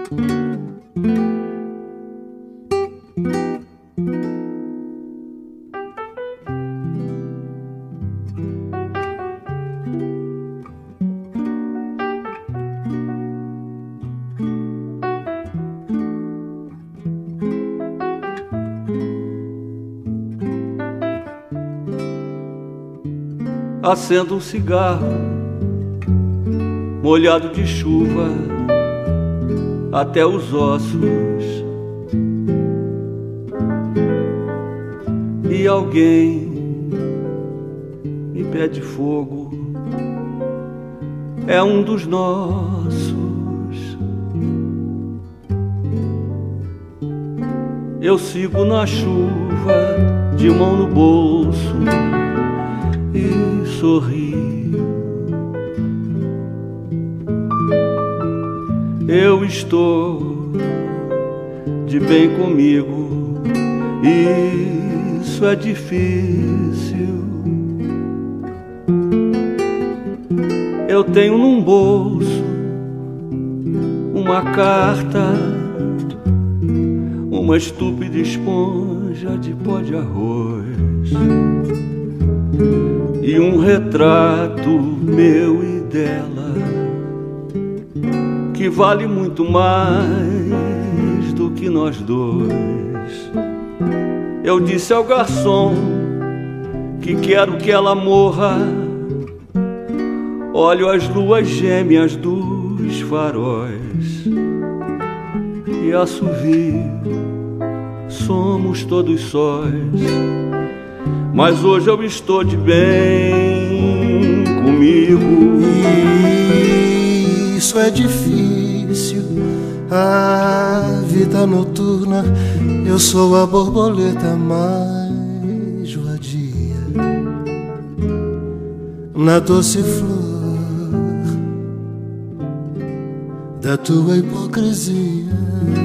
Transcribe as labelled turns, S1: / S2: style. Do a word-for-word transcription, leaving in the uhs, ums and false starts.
S1: Acendo um cigarro molhado de chuva até os ossos, e alguém me pede fogo, é um dos nossos. Eu sigo na chuva, de mão no bolso, e sorrio. Eu estou de bem comigo, isso é difícil. Eu tenho num bolso uma carta, uma estúpida esponja de pó de arroz e um retrato meu e dela que vale muito mais do que nós dois. Eu disse ao garçom que quero que ela morra. Olho as luas gêmeas dos faróis e assovio, somos todos sóis. Mas hoje eu estou de bem comigo.
S2: Isso é difícil, a vida noturna. Eu sou a borboleta mais vadia na doce flor da tua hipocrisia.